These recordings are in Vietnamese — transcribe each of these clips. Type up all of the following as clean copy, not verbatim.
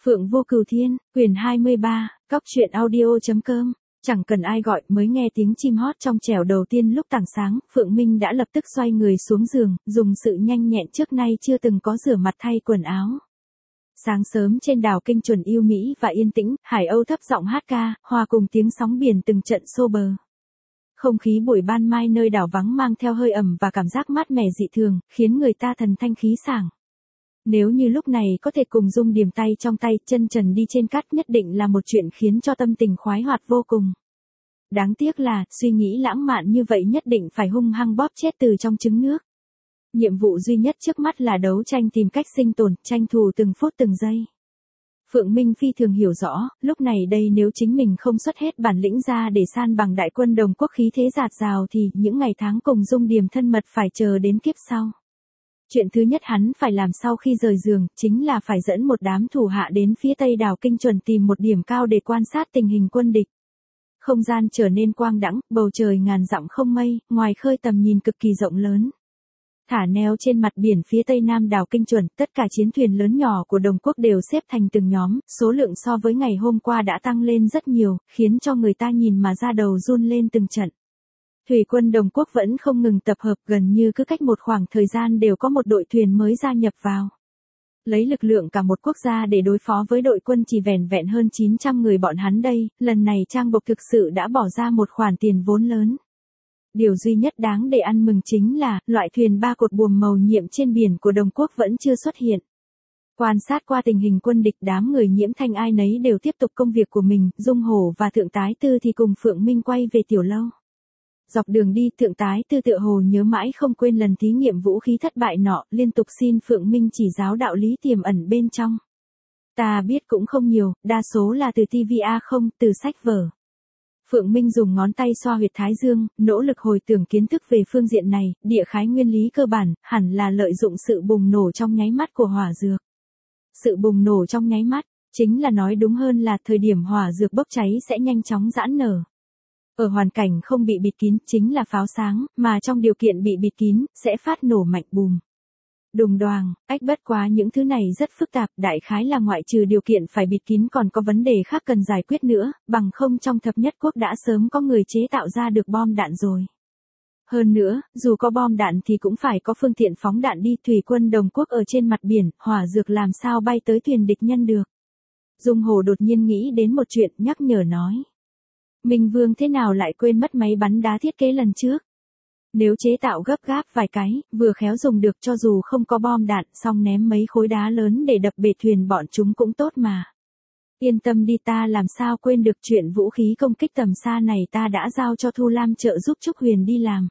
Phượng Vô Cửu Thiên, quyển 23, cóc truyện audio.com. Chẳng cần ai gọi mới nghe tiếng chim hót trong trẻo đầu tiên lúc tảng sáng, Phượng Minh đã lập tức xoay người xuống giường, dùng sự nhanh nhẹn trước nay chưa từng có rửa mặt thay quần áo. Sáng sớm trên đảo Kinh Chuẩn yêu mỹ và yên tĩnh, hải âu thấp giọng hát ca, hòa cùng tiếng sóng biển từng trận xô bờ. Không khí buổi ban mai nơi đảo vắng mang theo hơi ẩm và cảm giác mát mẻ dị thường, khiến người ta thần thanh khí sảng. Nếu như lúc này có thể cùng Dung Điềm tay trong tay, chân trần đi trên cát nhất định là một chuyện khiến cho tâm tình khoái hoạt vô cùng. Đáng tiếc là, suy nghĩ lãng mạn như vậy nhất định phải hung hăng bóp chết từ trong trứng nước. Nhiệm vụ duy nhất trước mắt là đấu tranh tìm cách sinh tồn, tranh thủ từng phút từng giây. Phượng Minh phi thường hiểu rõ, lúc này đây nếu chính mình không xuất hết bản lĩnh ra để san bằng đại quân Đồng Quốc khí thế dạt dào thì những ngày tháng cùng Dung Điềm thân mật phải chờ đến kiếp sau. Chuyện thứ nhất hắn phải làm sau khi rời giường, chính là phải dẫn một đám thủ hạ đến phía tây đảo Kinh Chuẩn tìm một điểm cao để quan sát tình hình quân địch. Không gian trở nên quang đãng, bầu trời ngàn dặm không mây, ngoài khơi tầm nhìn cực kỳ rộng lớn. Thả neo trên mặt biển phía tây nam đảo Kinh Chuẩn, tất cả chiến thuyền lớn nhỏ của Đồng Quốc đều xếp thành từng nhóm, số lượng so với ngày hôm qua đã tăng lên rất nhiều, khiến cho người ta nhìn mà da đầu run lên từng trận. Thủy quân Đồng Quốc vẫn không ngừng tập hợp, gần như cứ cách một khoảng thời gian đều có một đội thuyền mới gia nhập vào. Lấy lực lượng cả một quốc gia để đối phó với đội quân chỉ vẻn vẹn hơn 900 người bọn hắn đây, lần này Trang Bộc thực sự đã bỏ ra một khoản tiền vốn lớn. Điều duy nhất đáng để ăn mừng chính là, loại thuyền ba cột buồm màu nhiệm trên biển của Đồng Quốc vẫn chưa xuất hiện. Quan sát qua tình hình quân địch, đám người Nhiễm Thanh ai nấy đều tiếp tục công việc của mình, Dung Hổ và Thượng Tái Tư thì cùng Phượng Minh quay về tiểu lâu. Dọc đường đi, Thượng Tái Tư tựa hồ nhớ mãi không quên lần thí nghiệm vũ khí thất bại nọ, liên tục xin Phượng Minh chỉ giáo đạo lý tiềm ẩn bên trong. Ta biết cũng không nhiều, đa số là từ TVA không, từ sách vở. Phượng Minh dùng ngón tay xoa huyệt thái dương, nỗ lực hồi tưởng kiến thức về phương diện này, địa khái nguyên lý cơ bản, hẳn là lợi dụng sự bùng nổ trong nháy mắt của hỏa dược. Sự bùng nổ trong nháy mắt, chính là nói đúng hơn là thời điểm hỏa dược bốc cháy sẽ nhanh chóng giãn nở. Ở hoàn cảnh không bị bịt kín, chính là pháo sáng, mà trong điều kiện bị bịt kín, sẽ phát nổ mạnh bùm. Đùng đoàng, bất quá những thứ này rất phức tạp, đại khái là ngoại trừ điều kiện phải bịt kín còn có vấn đề khác cần giải quyết nữa, bằng không trong thập nhất quốc đã sớm có người chế tạo ra được bom đạn rồi. Hơn nữa, dù có bom đạn thì cũng phải có phương tiện phóng đạn đi, thủy quân Đồng Quốc ở trên mặt biển, hỏa dược làm sao bay tới thuyền địch nhân được. Dung Hồ đột nhiên nghĩ đến một chuyện, nhắc nhở nói. Minh Vương thế nào lại quên mất máy bắn đá thiết kế lần trước? Nếu chế tạo gấp gáp vài cái, vừa khéo dùng được cho dù không có bom đạn, xong ném mấy khối đá lớn để đập bể thuyền bọn chúng cũng tốt mà. Yên tâm đi, ta làm sao quên được, chuyện vũ khí công kích tầm xa này ta đã giao cho Thu Lam trợ giúp Trúc Huyền đi làm.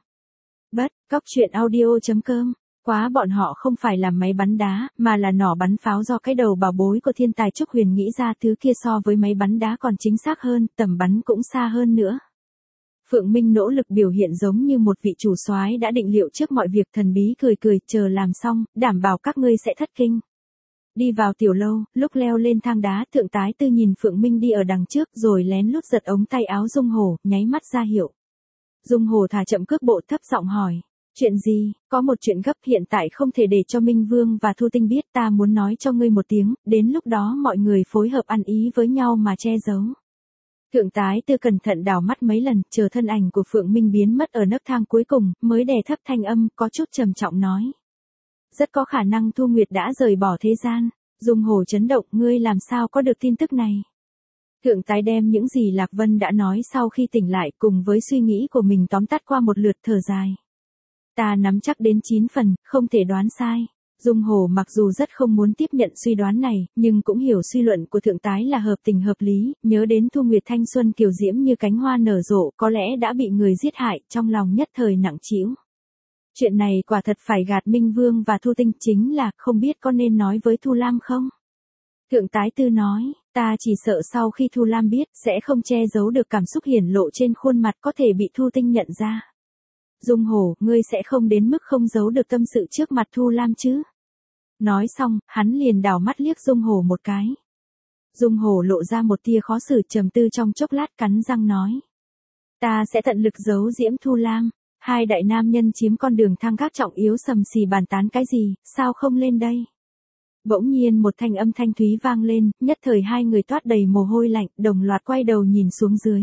Cóc truyện audio.com. Quá bọn họ không phải làm máy bắn đá, mà là nỏ bắn pháo do cái đầu bảo bối của thiên tài Trúc Huyền nghĩ ra, thứ kia so với máy bắn đá còn chính xác hơn, tầm bắn cũng xa hơn nữa. Phượng Minh nỗ lực biểu hiện giống như một vị chủ soái đã định liệu trước mọi việc, thần bí cười cười, chờ làm xong, đảm bảo các ngươi sẽ thất kinh. Đi vào tiểu lâu, lúc leo lên thang đá, Thượng Tái Tư nhìn Phượng Minh đi ở đằng trước rồi lén lút giật ống tay áo Dung Hổ, nháy mắt ra hiệu. Dung Hổ thả chậm cước bộ, thấp giọng hỏi. Chuyện gì? Có một chuyện gấp hiện tại không thể để cho Minh Vương và Thu Tinh biết, ta muốn nói cho ngươi một tiếng, đến lúc đó mọi người phối hợp ăn ý với nhau mà che giấu. Thượng Tái Tư cẩn thận đảo mắt mấy lần, chờ thân ảnh của Phượng Minh biến mất ở nấc thang cuối cùng, mới đè thấp thanh âm, có chút trầm trọng nói. Rất có khả năng Thu Nguyệt đã rời bỏ thế gian. Dung Hổ chấn động, ngươi làm sao có được tin tức này? Thượng Tái đem những gì Lạc Vân đã nói sau khi tỉnh lại cùng với suy nghĩ của mình tóm tắt qua một lượt, thở dài. Ta nắm chắc đến 9 phần, không thể đoán sai. Dung Hổ mặc dù rất không muốn tiếp nhận suy đoán này, nhưng cũng hiểu suy luận của Thượng Tái là hợp tình hợp lý, nhớ đến Thu Nguyệt thanh xuân kiều diễm như cánh hoa nở rộ, có lẽ đã bị người giết hại, trong lòng nhất thời nặng trĩu. Chuyện này quả thật phải gạt Minh Vương và Thu Tinh, chính là không biết có nên nói với Thu Lam không? Thượng Tái Tư nói, ta chỉ sợ sau khi Thu Lam biết, sẽ không che giấu được cảm xúc hiển lộ trên khuôn mặt, có thể bị Thu Tinh nhận ra. Dung Hổ, ngươi sẽ không đến mức không giấu được tâm sự trước mặt Thu Lam chứ? Nói xong, hắn liền đảo mắt liếc Dung Hổ một cái. Dung Hổ lộ ra một tia khó xử, trầm tư trong chốc lát, cắn răng nói. Ta sẽ tận lực giấu giếm Thu Lam. Hai đại nam nhân chiếm con đường thang gác trọng yếu sầm xì bàn tán cái gì, sao không lên đây? Bỗng nhiên một thanh âm thanh thúy vang lên, nhất thời hai người toát đầy mồ hôi lạnh, đồng loạt quay đầu nhìn xuống dưới.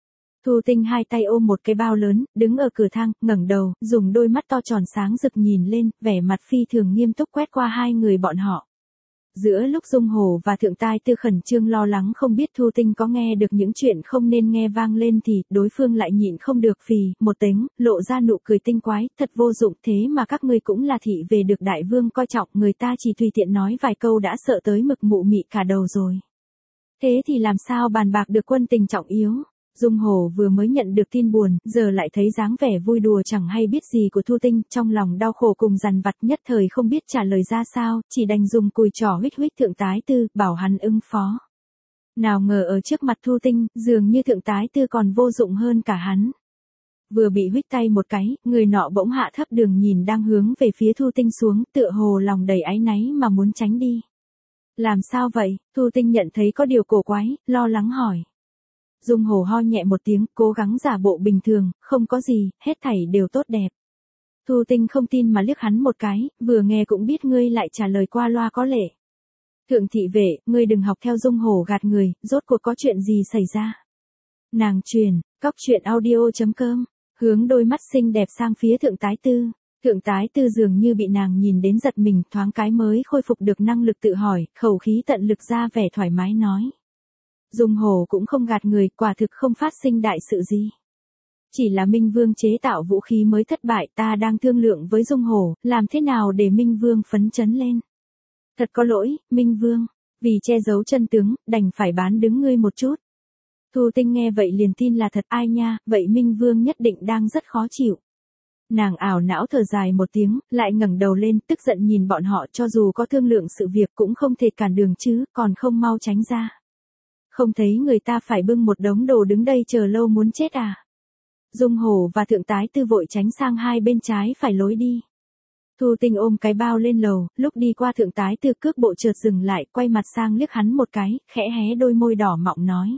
Thu Tinh hai tay ôm một cái bao lớn, đứng ở cửa thang, ngẩng đầu, dùng đôi mắt to tròn sáng rực nhìn lên, vẻ mặt phi thường nghiêm túc quét qua hai người bọn họ. Giữa lúc Dung Hổ và Thượng Tai Tư khẩn trương lo lắng không biết Thu Tinh có nghe được những chuyện không nên nghe vang lên thì đối phương lại nhịn không được phì, một tiếng, lộ ra nụ cười tinh quái, thật vô dụng thế mà các ngươi cũng là thị về được đại vương coi trọng, người ta chỉ tùy tiện nói vài câu đã sợ tới mực mụ mị cả đầu rồi. Thế thì làm sao bàn bạc được quân tình trọng yếu? Dung Hổ vừa mới nhận được tin buồn, giờ lại thấy dáng vẻ vui đùa chẳng hay biết gì của Thu Tinh, trong lòng đau khổ cùng dằn vặt nhất thời không biết trả lời ra sao, chỉ đành dùng cùi trỏ huých huých Thượng Tái Tư, bảo hắn ứng phó. Nào ngờ ở trước mặt Thu Tinh, dường như Thượng Tái Tư còn vô dụng hơn cả hắn. Vừa bị huých tay một cái, người nọ bỗng hạ thấp đường nhìn đang hướng về phía Thu Tinh xuống, tựa hồ lòng đầy áy náy mà muốn tránh đi. Làm sao vậy? Thu Tinh nhận thấy có điều cổ quái, lo lắng hỏi. Dung Hổ ho nhẹ một tiếng, cố gắng giả bộ bình thường, không có gì, hết thảy đều tốt đẹp. Thu Tinh không tin mà liếc hắn một cái, vừa nghe cũng biết ngươi lại trả lời qua loa có lệ. Thượng thị vệ, ngươi đừng học theo Dung Hổ gạt người, rốt cuộc có chuyện gì xảy ra. Nàng truyền, coctruyện.audio.com, hướng đôi mắt xinh đẹp sang phía Thượng Tái Tư. Thượng Tái Tư dường như bị nàng nhìn đến giật mình, thoáng cái mới khôi phục được năng lực tự hỏi, khẩu khí tận lực ra vẻ thoải mái nói. Dung Hổ cũng không gạt người, quả thực không phát sinh đại sự gì. Chỉ là Minh Vương chế tạo vũ khí mới thất bại, ta đang thương lượng với Dung Hổ, làm thế nào để Minh Vương phấn chấn lên. Thật có lỗi, Minh Vương, vì che giấu chân tướng, đành phải bán đứng ngươi một chút. Thu Tinh nghe vậy liền tin là thật, ai nha, vậy Minh Vương nhất định đang rất khó chịu. Nàng ảo não thở dài một tiếng, lại ngẩng đầu lên, tức giận nhìn bọn họ, cho dù có thương lượng sự việc cũng không thể cản đường chứ, còn không mau tránh ra. Không thấy người ta phải bưng một đống đồ đứng đây chờ lâu muốn chết à? Dung Hổ và Thượng Tái Tư vội tránh sang hai bên trái phải lối đi. Thu Tinh ôm cái bao lên lầu, lúc đi qua Thượng Tái Tư cước bộ chợt dừng lại, quay mặt sang liếc hắn một cái, khẽ hé đôi môi đỏ mọng nói.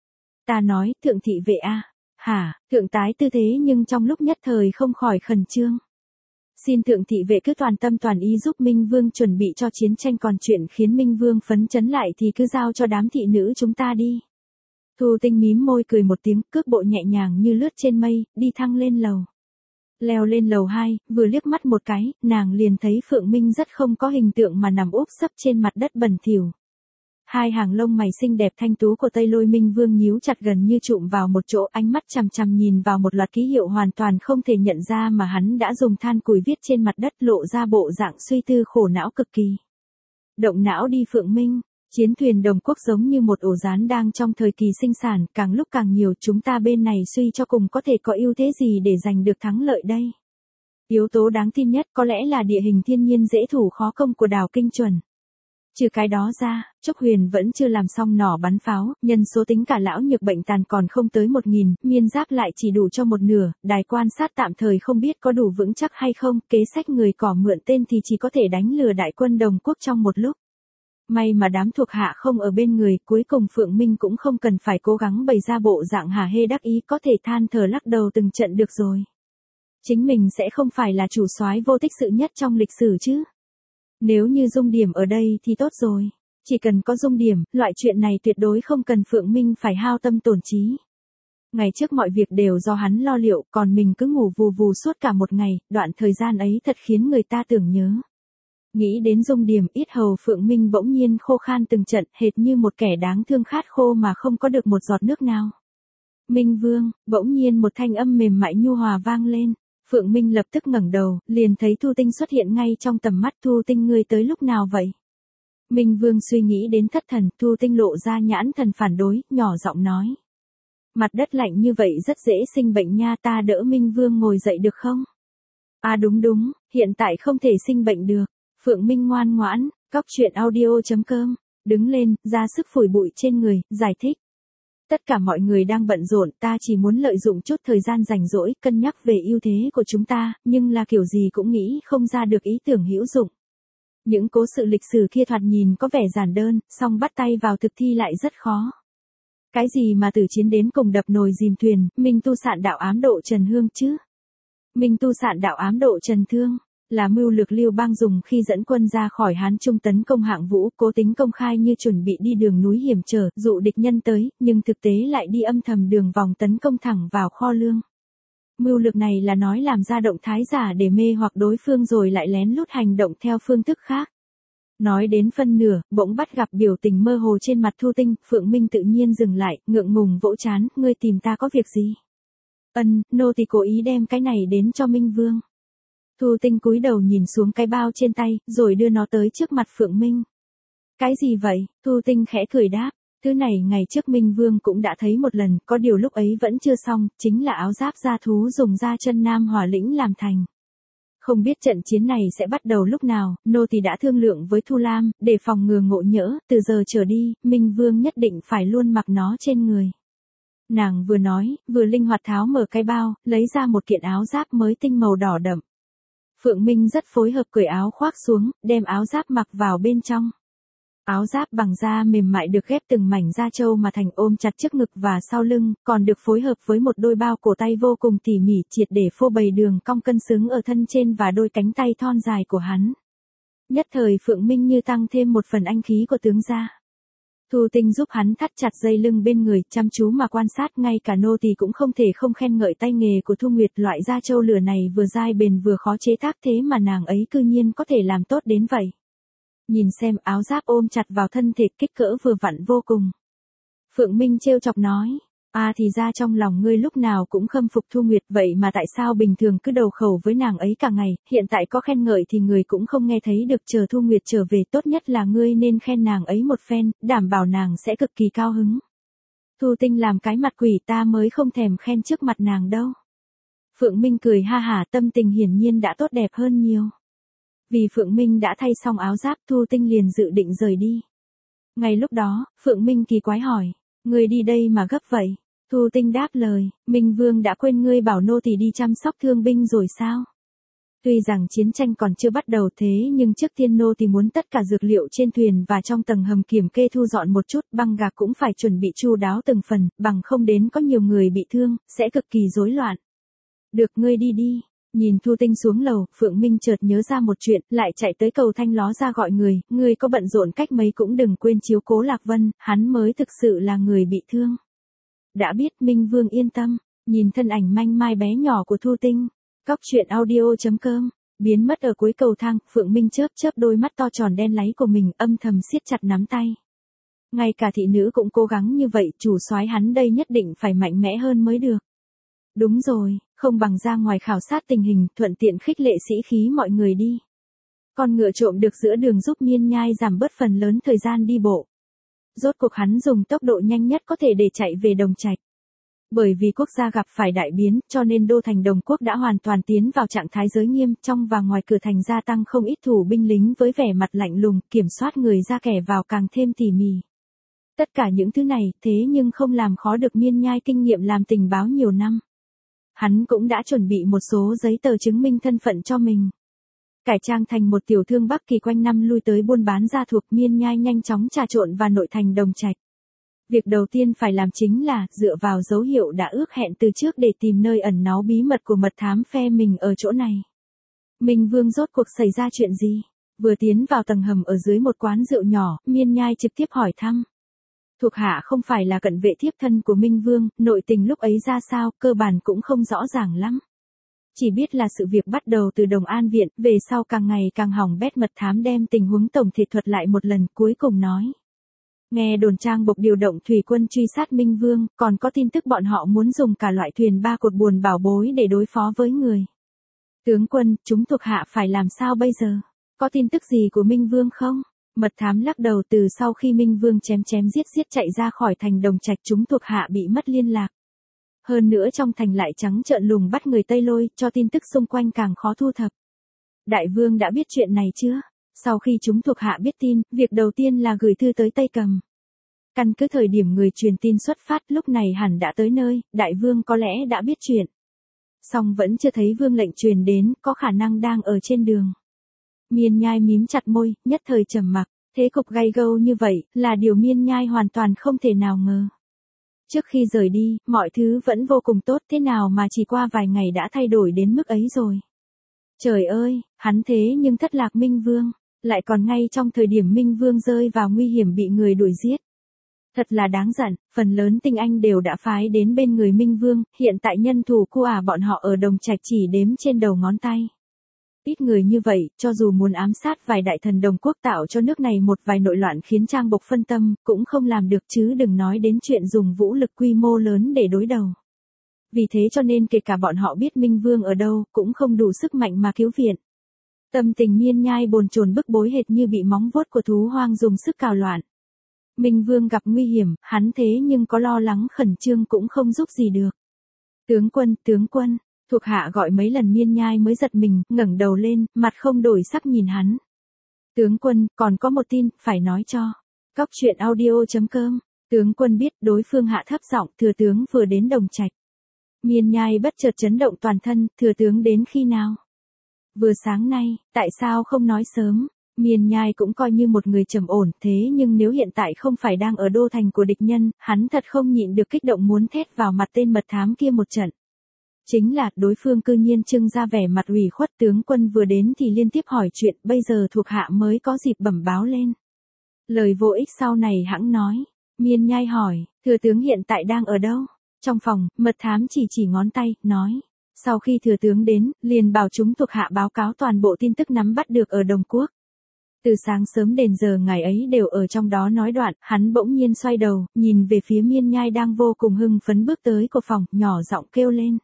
Ta nói, Thượng thị vệ a. Hả? Thượng Tái Tư thế nhưng trong lúc nhất thời không khỏi khẩn trương. Xin Thượng thị vệ cứ toàn tâm toàn ý giúp Minh Vương chuẩn bị cho chiến tranh, còn chuyện khiến Minh Vương phấn chấn lại thì cứ giao cho đám thị nữ chúng ta đi. Thu Tinh mím môi cười một tiếng, cước bộ nhẹ nhàng như lướt trên mây, đi thăng lên lầu. Leo lên lầu 2, vừa liếc mắt một cái, nàng liền thấy Phượng Minh rất không có hình tượng mà nằm úp sấp trên mặt đất bẩn thỉu. Hai hàng lông mày xinh đẹp thanh tú của Tây Lôi Minh Vương nhíu chặt gần như chụm vào một chỗ, ánh mắt chằm chằm nhìn vào một loạt ký hiệu hoàn toàn không thể nhận ra mà hắn đã dùng than củi viết trên mặt đất, lộ ra bộ dạng suy tư khổ não cực kỳ. Động não đi Phượng Minh, chiến thuyền Đồng Quốc giống như một ổ gián đang trong thời kỳ sinh sản, càng lúc càng nhiều, chúng ta bên này suy cho cùng có thể có ưu thế gì để giành được thắng lợi đây. Yếu tố đáng tin nhất có lẽ là địa hình thiên nhiên dễ thủ khó công của đảo Kinh Chuẩn. Trừ cái đó ra, Trúc Huyền vẫn chưa làm xong nỏ bắn pháo, nhân số tính cả lão nhược bệnh tàn còn không tới 1000, miên giáp lại chỉ đủ cho một nửa, đài quan sát tạm thời không biết có đủ vững chắc hay không, kế sách người cỏ mượn tên thì chỉ có thể đánh lừa đại quân Đồng Quốc trong một lúc. May mà đám thuộc hạ không ở bên người, cuối cùng Phượng Minh cũng không cần phải cố gắng bày ra bộ dạng hả hê đắc ý, có thể than thở lắc đầu từng trận được rồi. Chính mình sẽ không phải là chủ soái vô tích sự nhất trong lịch sử chứ. Nếu như Dung Điểm ở đây thì tốt rồi. Chỉ cần có Dung Điểm, loại chuyện này tuyệt đối không cần Phượng Minh phải hao tâm tổn trí. Ngày trước mọi việc đều do hắn lo liệu, còn mình cứ ngủ vù vù suốt cả một ngày, đoạn thời gian ấy thật khiến người ta tưởng nhớ. Nghĩ đến Dung Điểm, yết hầu Phượng Minh bỗng nhiên khô khan từng trận, hệt như một kẻ đáng thương khát khô mà không có được một giọt nước nào. Minh Vương, bỗng nhiên một thanh âm mềm mại nhu hòa vang lên. Phượng Minh lập tức ngẩng đầu, liền thấy Thu Tinh xuất hiện ngay trong tầm mắt. Thu Tinh, ngươi tới lúc nào vậy? Minh Vương suy nghĩ đến thất thần, Thu Tinh lộ ra nhãn thần phản đối, nhỏ giọng nói. Mặt đất lạnh như vậy rất dễ sinh bệnh nha, ta đỡ Minh Vương ngồi dậy được không? À đúng, hiện tại không thể sinh bệnh được. Phượng Minh ngoan ngoãn, coctruyện.audio.com, đứng lên, ra sức phủi bụi trên người, giải thích. Tất cả mọi người đang bận rộn, ta chỉ muốn lợi dụng chút thời gian rảnh rỗi, cân nhắc về ưu thế của chúng ta, nhưng là kiểu gì cũng nghĩ không ra được ý tưởng hữu dụng. Những cố sự lịch sử kia thoạt nhìn có vẻ giản đơn, song bắt tay vào thực thi lại rất khó. Cái gì mà từ chiến đến cùng đập nồi dìm thuyền, Minh tu sạn đạo ám độ Trần Hương chứ? Minh tu sạn đạo ám độ Trần Thương. Là mưu lược Lưu Bang dùng khi dẫn quân ra khỏi Hán Trung tấn công Hạng Vũ, cố tính công khai như chuẩn bị đi đường núi hiểm trở, dụ địch nhân tới, nhưng thực tế lại đi âm thầm đường vòng tấn công thẳng vào kho lương. Mưu lược này là nói làm ra động thái giả để mê hoặc đối phương rồi lại lén lút hành động theo phương thức khác. Nói đến phân nửa, bỗng bắt gặp biểu tình mơ hồ trên mặt Thu Tinh, Phượng Minh tự nhiên dừng lại, ngượng ngùng vỗ trán, ngươi tìm ta có việc gì? Nô tỳ cố ý đem cái này đến cho Minh Vương. Thu Tinh cúi đầu nhìn xuống cái bao trên tay, rồi đưa nó tới trước mặt Phượng Minh. Cái gì vậy? Thu Tinh khẽ cười đáp. Thứ này ngày trước Minh Vương cũng đã thấy một lần, có điều lúc ấy vẫn chưa xong, chính là áo giáp da thú dùng da chân Nam Hỏa Lĩnh làm thành. Không biết trận chiến này sẽ bắt đầu lúc nào, nô tỳ đã thương lượng với Thu Lam, để phòng ngừa ngộ nhỡ, từ giờ trở đi, Minh Vương nhất định phải luôn mặc nó trên người. Nàng vừa nói, vừa linh hoạt tháo mở cái bao, lấy ra một kiện áo giáp mới tinh màu đỏ đậm. Phượng Minh rất phối hợp cởi áo khoác xuống, đem áo giáp mặc vào bên trong. Áo giáp bằng da mềm mại được ghép từng mảnh da trâu mà thành ôm chặt trước ngực và sau lưng, còn được phối hợp với một đôi bao cổ tay vô cùng tỉ mỉ triệt để phô bày đường cong cân xứng ở thân trên và đôi cánh tay thon dài của hắn. Nhất thời Phượng Minh như tăng thêm một phần anh khí của tướng gia. Thu Tinh giúp hắn thắt chặt dây lưng bên người, chăm chú mà quan sát, ngay cả nô tỳ cũng không thể không khen ngợi tay nghề của Thu Nguyệt, loại da trâu lửa này vừa dai bền vừa khó chế tác, thế mà nàng ấy cư nhiên có thể làm tốt đến vậy. Nhìn xem, áo giáp ôm chặt vào thân thể, kích cỡ vừa vặn vô cùng. Phượng Minh trêu chọc nói, thì ra trong lòng ngươi lúc nào cũng khâm phục Thu Nguyệt, vậy mà tại sao bình thường cứ đầu khẩu với nàng ấy cả ngày, hiện tại có khen ngợi thì người cũng không nghe thấy được, chờ Thu Nguyệt trở về tốt nhất là ngươi nên khen nàng ấy một phen, đảm bảo nàng sẽ cực kỳ cao hứng. Thu Tinh làm cái mặt quỷ, ta mới không thèm khen trước mặt nàng đâu. Phượng Minh cười ha hả, tâm tình hiển nhiên đã tốt đẹp hơn nhiều. Vì Phượng Minh đã thay xong áo giáp, Thu Tinh liền dự định rời đi. Ngay lúc đó, Phượng Minh kỳ quái hỏi, ngươi đi đây mà gấp vậy? Thu Tinh đáp lời, Minh Vương đã quên ngươi bảo nô tỳ đi chăm sóc thương binh rồi sao? Tuy rằng chiến tranh còn chưa bắt đầu thế nhưng trước tiên nô tỳ muốn tất cả dược liệu trên thuyền và trong tầng hầm kiểm kê thu dọn một chút, băng gạc cũng phải chuẩn bị chu đáo từng phần, bằng không đến có nhiều người bị thương, sẽ cực kỳ rối loạn. Được, ngươi đi đi. Nhìn Thu Tinh xuống lầu, Phượng Minh chợt nhớ ra một chuyện, lại chạy tới cầu Thanh Ló ra gọi người, ngươi có bận rộn cách mấy cũng đừng quên chiếu cố Lạc Vân, hắn mới thực sự là người bị thương. Đã biết, Minh Vương yên tâm. Nhìn thân ảnh manh mai bé nhỏ của Thu Tinh, Cóc truyện audio.com biến mất ở cuối cầu thang, Phượng Minh chớp chớp đôi mắt to tròn đen láy của mình, âm thầm siết chặt nắm tay. Ngay cả thị nữ cũng cố gắng như vậy, chủ soái hắn đây nhất định phải mạnh mẽ hơn mới được. Đúng rồi, không bằng ra ngoài khảo sát tình hình, thuận tiện khích lệ sĩ khí mọi người đi. Con ngựa trộm được giữa đường giúp Miên Nhai giảm bớt phần lớn thời gian đi bộ. Rốt cuộc hắn dùng tốc độ nhanh nhất có thể để chạy về Đồng Trạch. Bởi vì quốc gia gặp phải đại biến, cho nên đô thành Đồng Quốc đã hoàn toàn tiến vào trạng thái giới nghiêm, trong và ngoài cửa thành gia tăng không ít thủ binh lính với vẻ mặt lạnh lùng, kiểm soát người ra kẻ vào càng thêm tỉ mỉ. Tất cả những thứ này, thế nhưng không làm khó được Miên Nhai kinh nghiệm làm tình báo nhiều năm. Hắn cũng đã chuẩn bị một số giấy tờ chứng minh thân phận cho mình. Cải trang thành một tiểu thương Bắc Kỳ quanh năm lui tới buôn bán gia thuộc, Miên Nhai nhanh chóng trà trộn vào nội thành Đồng Trạch. Việc đầu tiên phải làm chính là dựa vào dấu hiệu đã ước hẹn từ trước để tìm nơi ẩn náu bí mật của mật thám phe mình ở chỗ này. Minh Vương rốt cuộc xảy ra chuyện gì? Vừa tiến vào tầng hầm ở dưới một quán rượu nhỏ, Miên Nhai trực tiếp hỏi thăm. Thuộc hạ không phải là cận vệ thiếp thân của Minh Vương, nội tình lúc ấy ra sao, cơ bản cũng không rõ ràng lắm. Chỉ biết là sự việc bắt đầu từ Đồng An Viện, về sau càng ngày càng hỏng bét, mật thám đem tình huống tổng thể thuật lại một lần, cuối cùng nói. Nghe đồn Trang Bộc điều động thủy quân truy sát Minh Vương, còn có tin tức bọn họ muốn dùng cả loại thuyền ba cột buồn bảo bối để đối phó với người. Tướng quân, chúng thuộc hạ phải làm sao bây giờ? Có tin tức gì của Minh Vương không? Mật thám lắc đầu, từ sau khi Minh Vương chém giết chạy ra khỏi thành Đồng Trạch, chúng thuộc hạ bị mất liên lạc. Hơn nữa trong thành lại trắng trợn lùng bắt người Tây Lôi, cho tin tức xung quanh càng khó thu thập. Đại vương đã biết chuyện này chưa? Sau khi chúng thuộc hạ biết tin, việc đầu tiên là gửi thư tới Tây Cầm. Căn cứ thời điểm người truyền tin xuất phát, lúc này hẳn đã tới nơi, đại vương có lẽ đã biết chuyện. Song vẫn chưa thấy vương lệnh truyền đến, có khả năng đang ở trên đường. Miên Nhai mím chặt môi, nhất thời trầm mặc, thế cục gay gâu như vậy, là điều Miên Nhai hoàn toàn không thể nào ngờ. Trước khi rời đi, mọi thứ vẫn vô cùng tốt, thế nào mà chỉ qua vài ngày đã thay đổi đến mức ấy rồi. Trời ơi, hắn thế nhưng thất lạc Minh Vương, lại còn ngay trong thời điểm Minh Vương rơi vào nguy hiểm bị người đuổi giết. Thật là đáng giận, phần lớn tinh anh đều đã phái đến bên người Minh Vương, hiện tại nhân thủ của bọn họ ở Đồng Trạch chỉ đếm trên đầu ngón tay. Ít người như vậy, cho dù muốn ám sát vài đại thần đồng quốc tạo cho nước này một vài nội loạn khiến Trang Bộc phân tâm, cũng không làm được chứ đừng nói đến chuyện dùng vũ lực quy mô lớn để đối đầu. Vì thế cho nên kể cả bọn họ biết Minh Vương ở đâu, cũng không đủ sức mạnh mà cứu viện. Tâm tình Miên Nhai bồn chồn bức bối hệt như bị móng vuốt của thú hoang dùng sức cào loạn. Minh Vương gặp nguy hiểm, hắn thế nhưng có lo lắng khẩn trương cũng không giúp gì được. Tướng quân, thuộc hạ gọi mấy lần Miên Nhai mới giật mình, ngẩng đầu lên, mặt không đổi sắc nhìn hắn. Tướng quân, còn có một tin, phải nói cho. Cóc truyện audio.com, tướng quân biết đối phương hạ thấp giọng, thừa tướng vừa đến Đồng Trạch. Miên Nhai bất chợt chấn động toàn thân, thừa tướng đến khi nào? Vừa sáng nay, tại sao không nói sớm? Miên Nhai cũng coi như một người trầm ổn, thế nhưng nếu hiện tại không phải đang ở đô thành của địch nhân, hắn thật không nhịn được kích động muốn thét vào mặt tên mật thám kia một trận. Chính là, đối phương cư nhiên trưng ra vẻ mặt ủy khuất, tướng quân vừa đến thì liên tiếp hỏi chuyện, bây giờ thuộc hạ mới có dịp bẩm báo lên. Lời vô ích sau này hãng nói. Miên Nhai hỏi, thừa tướng hiện tại đang ở đâu? Trong phòng, mật thám chỉ ngón tay, nói. Sau khi thừa tướng đến, liền bảo chúng thuộc hạ báo cáo toàn bộ tin tức nắm bắt được ở Đồng Quốc. Từ sáng sớm đến giờ ngày ấy đều ở trong đó nói đoạn, hắn bỗng nhiên xoay đầu, nhìn về phía Miên Nhai đang vô cùng hưng phấn bước tới của phòng, nhỏ giọng kêu lên.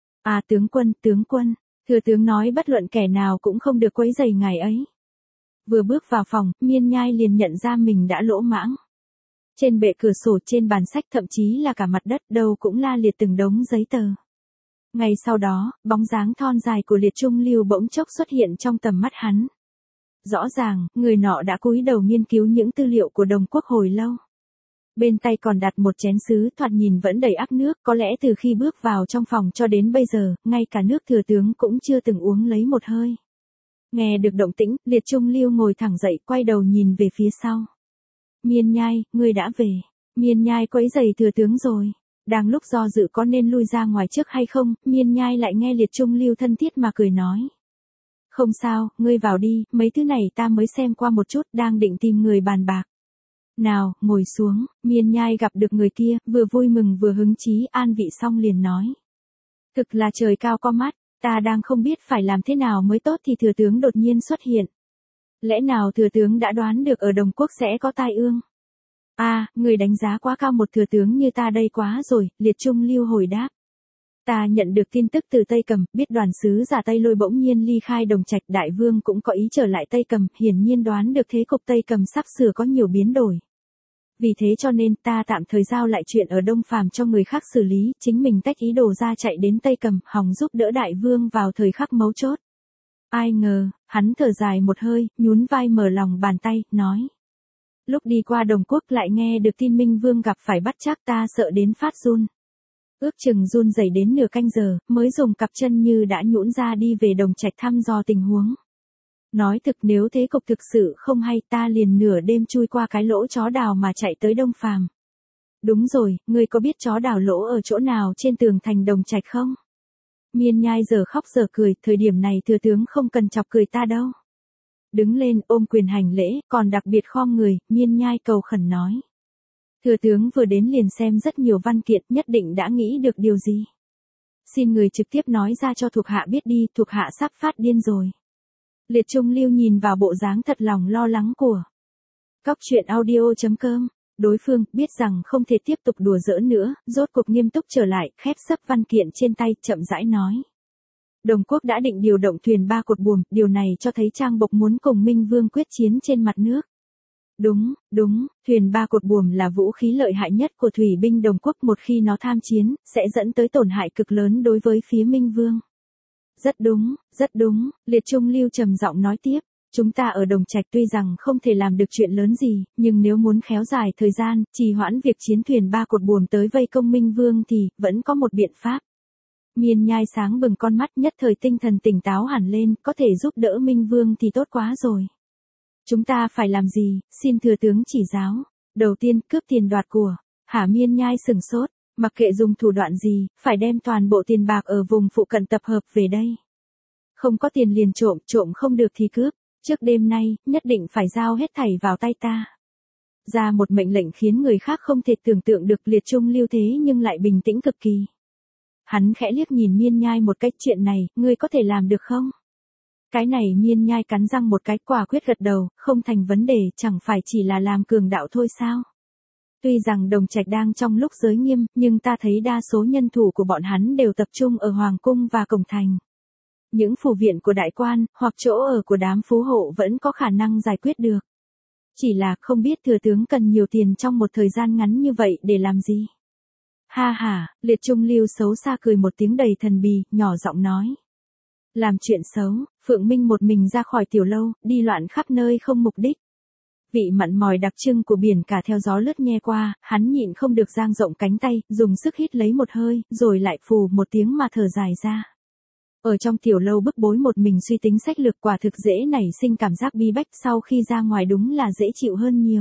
À tướng quân, thừa tướng nói bất luận kẻ nào cũng không được quấy rầy ngày ấy. Vừa bước vào phòng, Miên Nhai liền nhận ra mình đã lỗ mãng. Trên bệ cửa sổ, trên bàn sách, thậm chí là cả mặt đất đâu cũng la liệt từng đống giấy tờ. Ngay sau đó, bóng dáng thon dài của Liệt Trung Lưu bỗng chốc xuất hiện trong tầm mắt hắn. Rõ ràng, người nọ đã cúi đầu nghiên cứu những tư liệu của Đồng Quốc hồi lâu. Bên tay còn đặt một chén sứ thoạt nhìn vẫn đầy ắp nước, có lẽ từ khi bước vào trong phòng cho đến bây giờ, ngay cả nước thừa tướng cũng chưa từng uống lấy một hơi. Nghe được động tĩnh, Liệt Trung Lưu ngồi thẳng dậy, quay đầu nhìn về phía sau. Miên Nhai, ngươi đã về. Miên Nhai quấy rầy thừa tướng rồi. Đang lúc do dự có nên lui ra ngoài trước hay không, Miên Nhai lại nghe Liệt Trung Lưu thân thiết mà cười nói. Không sao, ngươi vào đi, mấy thứ này ta mới xem qua một chút, đang định tìm người bàn bạc. Nào, ngồi xuống, Miên Nhai gặp được người kia, vừa vui mừng vừa hứng chí, an vị xong liền nói. Thực là trời cao có mắt, ta đang không biết phải làm thế nào mới tốt thì thừa tướng đột nhiên xuất hiện. Lẽ nào thừa tướng đã đoán được ở Đồng Quốc sẽ có tai ương? À, người đánh giá quá cao một thừa tướng như ta đây quá rồi, Liệt Trung Lưu hồi đáp. Ta nhận được tin tức từ Tây Cầm, biết đoàn sứ giả Tây Lôi bỗng nhiên ly khai Đồng Trạch, đại vương cũng có ý trở lại Tây Cầm, hiển nhiên đoán được thế cục Tây Cầm sắp sửa có nhiều biến đổi. Vì thế cho nên ta tạm thời giao lại chuyện ở Đông Phàm cho người khác xử lý, chính mình tách ý đồ ra chạy đến Tây Cầm, hòng giúp đỡ đại vương vào thời khắc mấu chốt. Ai ngờ, hắn thở dài một hơi, nhún vai mở lòng bàn tay, nói. Lúc đi qua Đồng Quốc lại nghe được tin Minh Vương gặp phải bắt chắc, ta sợ đến phát run. Ước chừng run rẩy đến nửa canh giờ, mới dùng cặp chân như đã nhũn ra đi về Đồng Trạch thăm dò tình huống. Nói thực nếu thế cục thực sự không hay, ta liền nửa đêm chui qua cái lỗ chó đào mà chạy tới Đông Phàm. Đúng rồi, ngươi có biết chó đào lỗ ở chỗ nào trên tường thành Đồng Trạch không? Miên Nhai giờ khóc giờ cười, thời điểm này thừa tướng không cần chọc cười ta đâu. Đứng lên ôm quyền hành lễ, còn đặc biệt khom người, Miên Nhai cầu khẩn nói. Thừa tướng vừa đến liền xem rất nhiều văn kiện, nhất định đã nghĩ được điều gì. Xin người trực tiếp nói ra cho thuộc hạ biết đi, thuộc hạ sắp phát điên rồi. Liệt Trung Lưu nhìn vào bộ dáng thật lòng lo lắng của Cóc truyện audio.com. Đối phương biết rằng không thể tiếp tục đùa giỡn nữa, rốt cuộc nghiêm túc trở lại, khép sấp văn kiện trên tay, chậm rãi nói. Đồng Quốc đã định điều động thuyền 3 cột buồm, điều này cho thấy Trang Bộc muốn cùng Minh Vương quyết chiến trên mặt nước. Đúng, thuyền 3 cột buồm là vũ khí lợi hại nhất của thủy binh Đồng Quốc, một khi nó tham chiến, sẽ dẫn tới tổn hại cực lớn đối với phía Minh Vương. Rất đúng, Liệt Trung Lưu trầm giọng nói tiếp. Chúng ta ở Đồng Trạch tuy rằng không thể làm được chuyện lớn gì, nhưng nếu muốn khéo dài thời gian, trì hoãn việc chiến thuyền 3 cột buồm tới vây công Minh Vương thì, vẫn có một biện pháp. Miên Nhai sáng bừng con mắt, nhất thời tinh thần tỉnh táo hẳn lên, có thể giúp đỡ Minh Vương thì tốt quá rồi. Chúng ta phải làm gì, xin thừa tướng chỉ giáo. Đầu tiên, cướp tiền đoạt của. Hả? Miên Nhai sừng sốt, mặc kệ dùng thủ đoạn gì, phải đem toàn bộ tiền bạc ở vùng phụ cận tập hợp về đây. Không có tiền liền trộm, trộm không được thì cướp. Trước đêm nay, nhất định phải giao hết thảy vào tay ta. Ra một mệnh lệnh khiến người khác không thể tưởng tượng được, Liệt Trung lưu thế nhưng lại bình tĩnh cực kỳ. Hắn khẽ liếc nhìn Miên Nhai một cách, chuyện này, ngươi có thể làm được không? Cái này Miên Nhai cắn răng một cái, quả quyết gật đầu, không thành vấn đề, chẳng phải chỉ là làm cường đạo thôi sao? Tuy rằng Đồng Trạch đang trong lúc giới nghiêm, nhưng ta thấy đa số nhân thủ của bọn hắn đều tập trung ở Hoàng Cung và Cổng Thành. Những phủ viện của đại quan, hoặc chỗ ở của đám phú hộ vẫn có khả năng giải quyết được. Chỉ là không biết thừa tướng cần nhiều tiền trong một thời gian ngắn như vậy để làm gì. Ha ha, Liệt Trung lưu xấu xa cười một tiếng đầy thần bí, nhỏ giọng nói. Làm chuyện xấu, Phượng Minh một mình ra khỏi tiểu lâu, đi loạn khắp nơi không mục đích. Vị mặn mòi đặc trưng của biển cả theo gió lướt nhe qua, hắn nhịn không được dang rộng cánh tay, dùng sức hít lấy một hơi, rồi lại phù một tiếng mà thở dài ra. Ở trong tiểu lâu bức bối một mình suy tính sách lược, quả thực dễ nảy sinh cảm giác bí bách, sau khi ra ngoài đúng là dễ chịu hơn nhiều.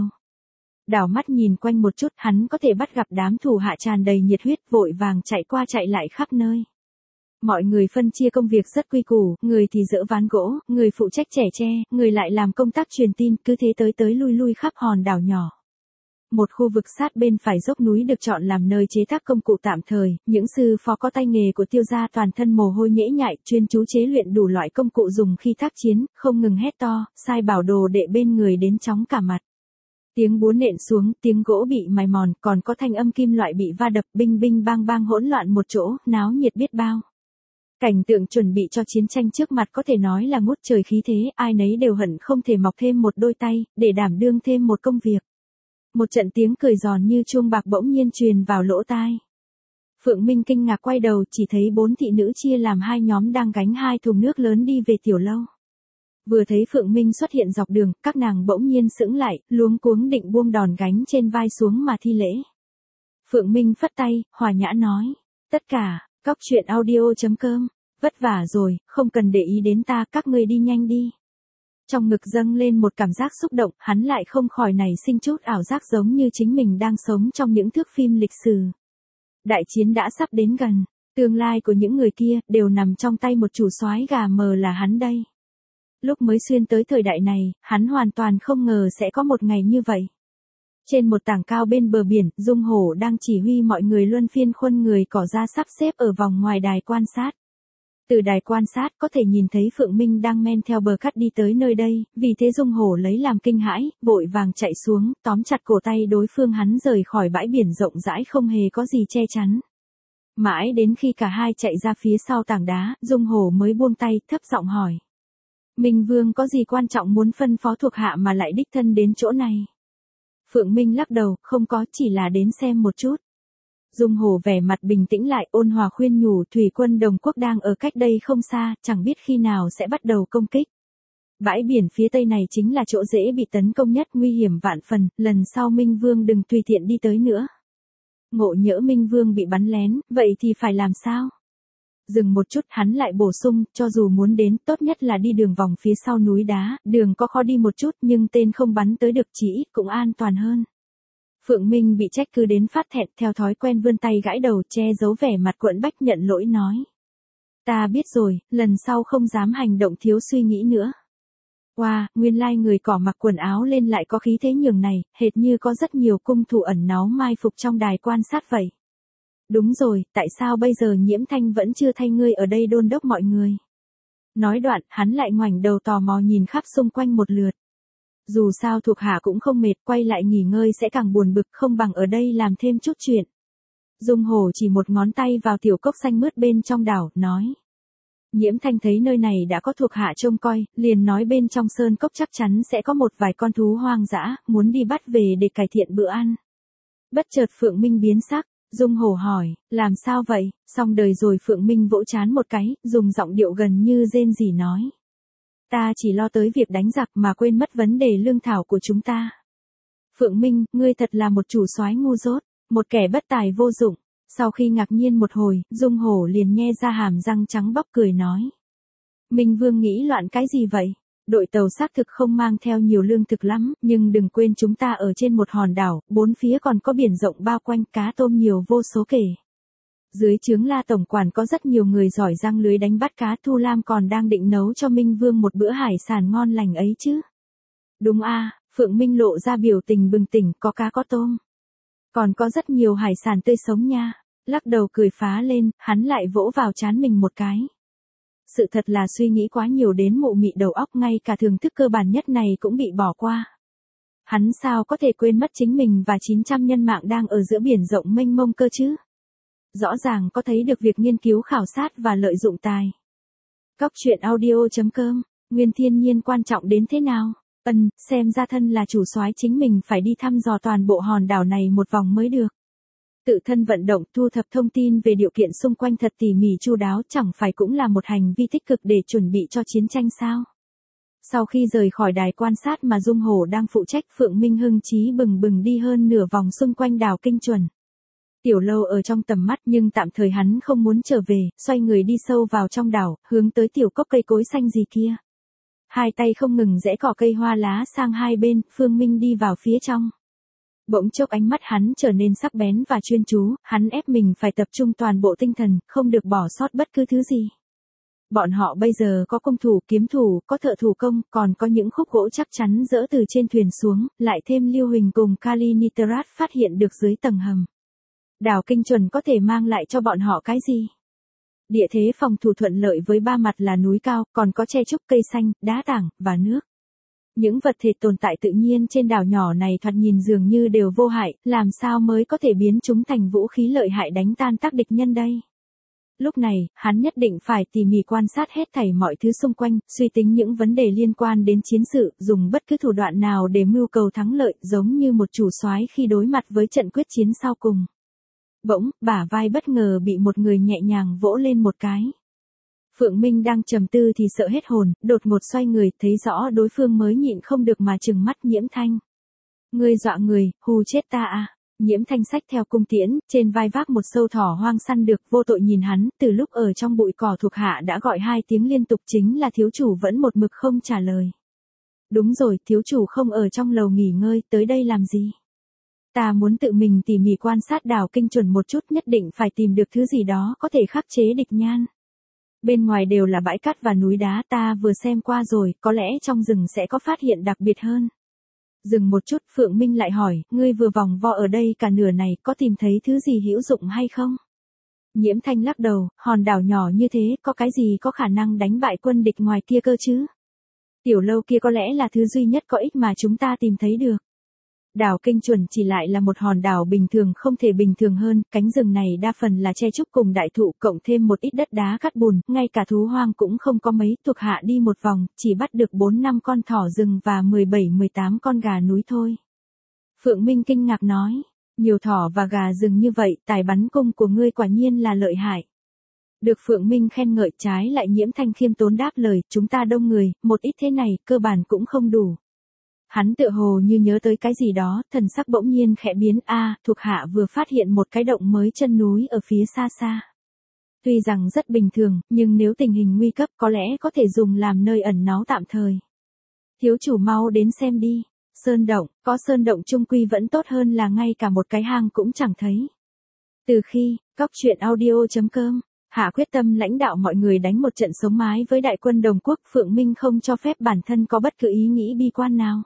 Đảo mắt nhìn quanh một chút, hắn có thể bắt gặp đám thủ hạ tràn đầy nhiệt huyết, vội vàng chạy qua chạy lại khắp nơi. Mọi người phân chia công việc rất quy củ, người thì dỡ ván gỗ, người phụ trách chẻ tre, người lại làm công tác truyền tin, cứ thế tới lui lui khắp hòn đảo nhỏ. Một khu vực sát bên phải dốc núi được chọn làm nơi chế tác công cụ tạm thời, những sư phó có tay nghề của Tiêu gia toàn thân mồ hôi nhễ nhại, chuyên chú chế luyện đủ loại công cụ dùng khi tác chiến, không ngừng hét to, sai bảo đồ đệ bên người đến chóng cả mặt. Tiếng búa nện xuống, tiếng gỗ bị mài mòn, còn có thanh âm kim loại bị va đập, binh binh bang bang hỗn loạn một chỗ, náo nhiệt biết bao. Cảnh tượng chuẩn bị cho chiến tranh trước mặt có thể nói là ngút trời khí thế, ai nấy đều hận không thể mọc thêm một đôi tay, để đảm đương thêm một công việc. Một trận tiếng cười giòn như chuông bạc bỗng nhiên truyền vào lỗ tai. Phượng Minh kinh ngạc quay đầu, chỉ thấy 4 thị nữ chia làm 2 nhóm đang gánh 2 thùng nước lớn đi về tiểu lâu. Vừa thấy Phượng Minh xuất hiện dọc đường, các nàng bỗng nhiên sững lại, luống cuống định buông đòn gánh trên vai xuống mà thi lễ. Phượng Minh phất tay, hòa nhã nói, tất cả, cóc truyện audio.com, vất vả rồi, không cần để ý đến ta, các ngươi đi nhanh đi. Trong ngực dâng lên một cảm giác xúc động, hắn lại không khỏi nảy sinh chút ảo giác giống như chính mình đang sống trong những thước phim lịch sử. Đại chiến đã sắp đến gần, tương lai của những người kia đều nằm trong tay một chủ soái gà mờ là hắn đây. Lúc mới xuyên tới thời đại này, hắn hoàn toàn không ngờ sẽ có một ngày như vậy. Trên một tảng cao bên bờ biển, Dung Hổ đang chỉ huy mọi người luân phiên khuân người cỏ ra sắp xếp ở vòng ngoài đài quan sát. Từ đài quan sát có thể nhìn thấy Phượng Minh đang men theo bờ cát đi tới nơi đây, vì thế Dung Hổ lấy làm kinh hãi, vội vàng chạy xuống, tóm chặt cổ tay đối phương hắn rời khỏi bãi biển rộng rãi không hề có gì che chắn. Mãi đến khi cả hai chạy ra phía sau tảng đá, Dung Hổ mới buông tay, thấp giọng hỏi. Minh Vương có gì quan trọng muốn phân phó thuộc hạ mà lại đích thân đến chỗ này? Phượng Minh lắc đầu, không có, chỉ là đến xem một chút. Dung Hổ vẻ mặt bình tĩnh lại, ôn hòa khuyên nhủ, thủy quân Đồng Quốc đang ở cách đây không xa, chẳng biết khi nào sẽ bắt đầu công kích. Bãi biển phía tây này chính là chỗ dễ bị tấn công nhất, nguy hiểm vạn phần, lần sau Minh Vương đừng tùy tiện đi tới nữa. Ngộ nhỡ Minh Vương bị bắn lén, vậy thì phải làm sao? Dừng một chút, hắn lại bổ sung, cho dù muốn đến, tốt nhất là đi đường vòng phía sau núi đá, đường có khó đi một chút nhưng tên không bắn tới được, chỉ ít cũng an toàn hơn. Phượng Minh bị trách cứ đến phát thẹn, theo thói quen vươn tay gãi đầu, che giấu vẻ mặt quẫn bách nhận lỗi nói. Ta biết rồi, lần sau không dám hành động thiếu suy nghĩ nữa. Wow, nguyên lai người cỏ mặc quần áo lên lại có khí thế nhường này, hệt như có rất nhiều cung thủ ẩn náu mai phục trong đài quan sát vậy. Đúng rồi, tại sao bây giờ Nhiễm Thanh vẫn chưa thay ngươi ở đây đôn đốc mọi người? Nói đoạn, hắn lại ngoảnh đầu tò mò nhìn khắp xung quanh một lượt. Dù sao thuộc hạ cũng không mệt, quay lại nghỉ ngơi sẽ càng buồn bực, không bằng ở đây làm thêm chút chuyện. Dung Hổ chỉ một ngón tay vào tiểu cốc xanh mướt bên trong đảo, nói. Nhiễm Thanh thấy nơi này đã có thuộc hạ trông coi, liền nói bên trong sơn cốc chắc chắn sẽ có một vài con thú hoang dã, muốn đi bắt về để cải thiện bữa ăn. Bất chợt Phượng Minh biến sắc, Dung Hổ hỏi, làm sao vậy? Xong đời rồi. Phượng Minh vỗ trán một cái, dùng giọng điệu gần như rên rỉ nói. Ta chỉ lo tới việc đánh giặc mà quên mất vấn đề lương thảo của chúng ta. Phượng Minh, ngươi thật là một chủ soái ngu dốt, một kẻ bất tài vô dụng. Sau khi ngạc nhiên một hồi, Dung Hổ liền nhe ra hàm răng trắng bóc cười nói. Minh Vương nghĩ loạn cái gì vậy? Đội tàu xác thực không mang theo nhiều lương thực lắm, nhưng đừng quên chúng ta ở trên một hòn đảo, bốn phía còn có biển rộng bao quanh, cá tôm nhiều vô số kể. Dưới trướng La tổng quản có rất nhiều người giỏi giăng lưới đánh bắt cá, Thu Lam còn đang định nấu cho Minh Vương một bữa hải sản ngon lành ấy chứ. Đúng a, Phượng Minh lộ ra biểu tình bừng tỉnh, có cá có tôm. Còn có rất nhiều hải sản tươi sống nha. Lắc đầu cười phá lên, hắn lại vỗ vào trán mình một cái. Sự thật là suy nghĩ quá nhiều đến mụ mị đầu óc, ngay cả thưởng thức cơ bản nhất này cũng bị bỏ qua. Hắn sao có thể quên mất chính mình và 900 nhân mạng đang ở giữa biển rộng mênh mông cơ chứ? Rõ ràng có thấy được việc nghiên cứu khảo sát và lợi dụng tài. Cóc truyện audio.com, Nguyên Thiên Nhiên quan trọng đến thế nào? Xem ra thân là chủ soái chính mình phải đi thăm dò toàn bộ hòn đảo này một vòng mới được. Tự thân vận động thu thập thông tin về điều kiện xung quanh thật tỉ mỉ chu đáo, chẳng phải cũng là một hành vi tích cực để chuẩn bị cho chiến tranh sao? Sau khi rời khỏi đài quan sát mà Dung Hổ đang phụ trách, Phượng Minh hưng chí bừng bừng đi hơn nửa vòng xung quanh đảo Kinh Chuẩn. Tiểu Lâu ở trong tầm mắt nhưng tạm thời hắn không muốn trở về, xoay người đi sâu vào trong đảo, hướng tới tiểu cốc cây cối xanh gì kia. Hai tay không ngừng rẽ cỏ cây hoa lá sang hai bên, Phương Minh đi vào phía trong. Bỗng chốc ánh mắt hắn trở nên sắc bén và chuyên chú, hắn ép mình phải tập trung toàn bộ tinh thần, không được bỏ sót bất cứ thứ gì. Bọn họ bây giờ có công thủ, kiếm thủ, có thợ thủ công, còn có những khúc gỗ chắc chắn dỡ từ trên thuyền xuống, lại thêm lưu huỳnh cùng kali nitrat phát hiện được dưới tầng hầm. Đảo Kinh Chuẩn có thể mang lại cho bọn họ cái gì? Địa thế phòng thủ thuận lợi với ba mặt là núi cao, còn có tre trúc, cây xanh, đá tảng, và nước. Những vật thể tồn tại tự nhiên trên đảo nhỏ này thoạt nhìn dường như đều vô hại, làm sao mới có thể biến chúng thành vũ khí lợi hại đánh tan tác địch nhân đây? Lúc này, hắn nhất định phải tỉ mỉ quan sát hết thảy mọi thứ xung quanh, suy tính những vấn đề liên quan đến chiến sự, dùng bất cứ thủ đoạn nào để mưu cầu thắng lợi, giống như một chủ soái khi đối mặt với trận quyết chiến sau cùng. Bỗng, bả vai bất ngờ bị một người nhẹ nhàng vỗ lên một cái. Phượng Minh đang trầm tư thì sợ hết hồn, đột ngột xoay người, thấy rõ đối phương mới nhịn không được mà trừng mắt. Nhiễm Thanh. Ngươi dọa người, hù chết ta à? Nhiễm Thanh xách theo cung tiễn, trên vai vác một sâu thỏ hoang săn được, vô tội nhìn hắn, từ lúc ở trong bụi cỏ thuộc hạ đã gọi 2 tiếng liên tục, chính là thiếu chủ vẫn một mực không trả lời. Đúng rồi, thiếu chủ không ở trong lầu nghỉ ngơi, tới đây làm gì? Ta muốn tự mình tỉ mỉ quan sát đảo Kinh Chuẩn một chút, nhất định phải tìm được thứ gì đó có thể khắc chế địch nhan. Bên ngoài đều là bãi cát và núi đá, ta vừa xem qua rồi, có lẽ trong rừng sẽ có phát hiện đặc biệt hơn. Dừng một chút, Phượng Minh lại hỏi, ngươi vừa vòng vo ở đây cả nửa này, có tìm thấy thứ gì hữu dụng hay không? Nhiễm Thanh lắc đầu, hòn đảo nhỏ như thế, có cái gì có khả năng đánh bại quân địch ngoài kia cơ chứ? Tiểu Lâu kia có lẽ là thứ duy nhất có ích mà chúng ta tìm thấy được. Đảo Kinh Chuẩn chỉ lại là một hòn đảo bình thường, không thể bình thường hơn, cánh rừng này đa phần là tre trúc cùng đại thụ, cộng thêm một ít đất đá cát bùn, ngay cả thú hoang cũng không có mấy, thuộc hạ đi một vòng, chỉ bắt được 4-5 con thỏ rừng và 17-18 con gà núi thôi. Phượng Minh kinh ngạc nói, nhiều thỏ và gà rừng như vậy, tài bắn cung của ngươi quả nhiên là lợi hại. Được Phượng Minh khen ngợi, trái lại Nhiễm Thanh khiêm tốn đáp lời, chúng ta đông người, một ít thế này, cơ bản cũng không đủ. Hắn tựa hồ như nhớ tới cái gì đó, thần sắc bỗng nhiên khẽ biến, thuộc hạ vừa phát hiện một cái động mới chân núi ở phía xa xa. Tuy rằng rất bình thường, nhưng nếu tình hình nguy cấp có lẽ có thể dùng làm nơi ẩn náu tạm thời. Thiếu chủ mau đến xem đi, sơn động, có sơn động chung quy vẫn tốt hơn là ngay cả một cái hang cũng chẳng thấy. Từ khi, cóc truyện audio.com, hạ quyết tâm lãnh đạo mọi người đánh một trận sống mái với đại quân Đồng Quốc, Phượng Minh không cho phép bản thân có bất cứ ý nghĩ bi quan nào.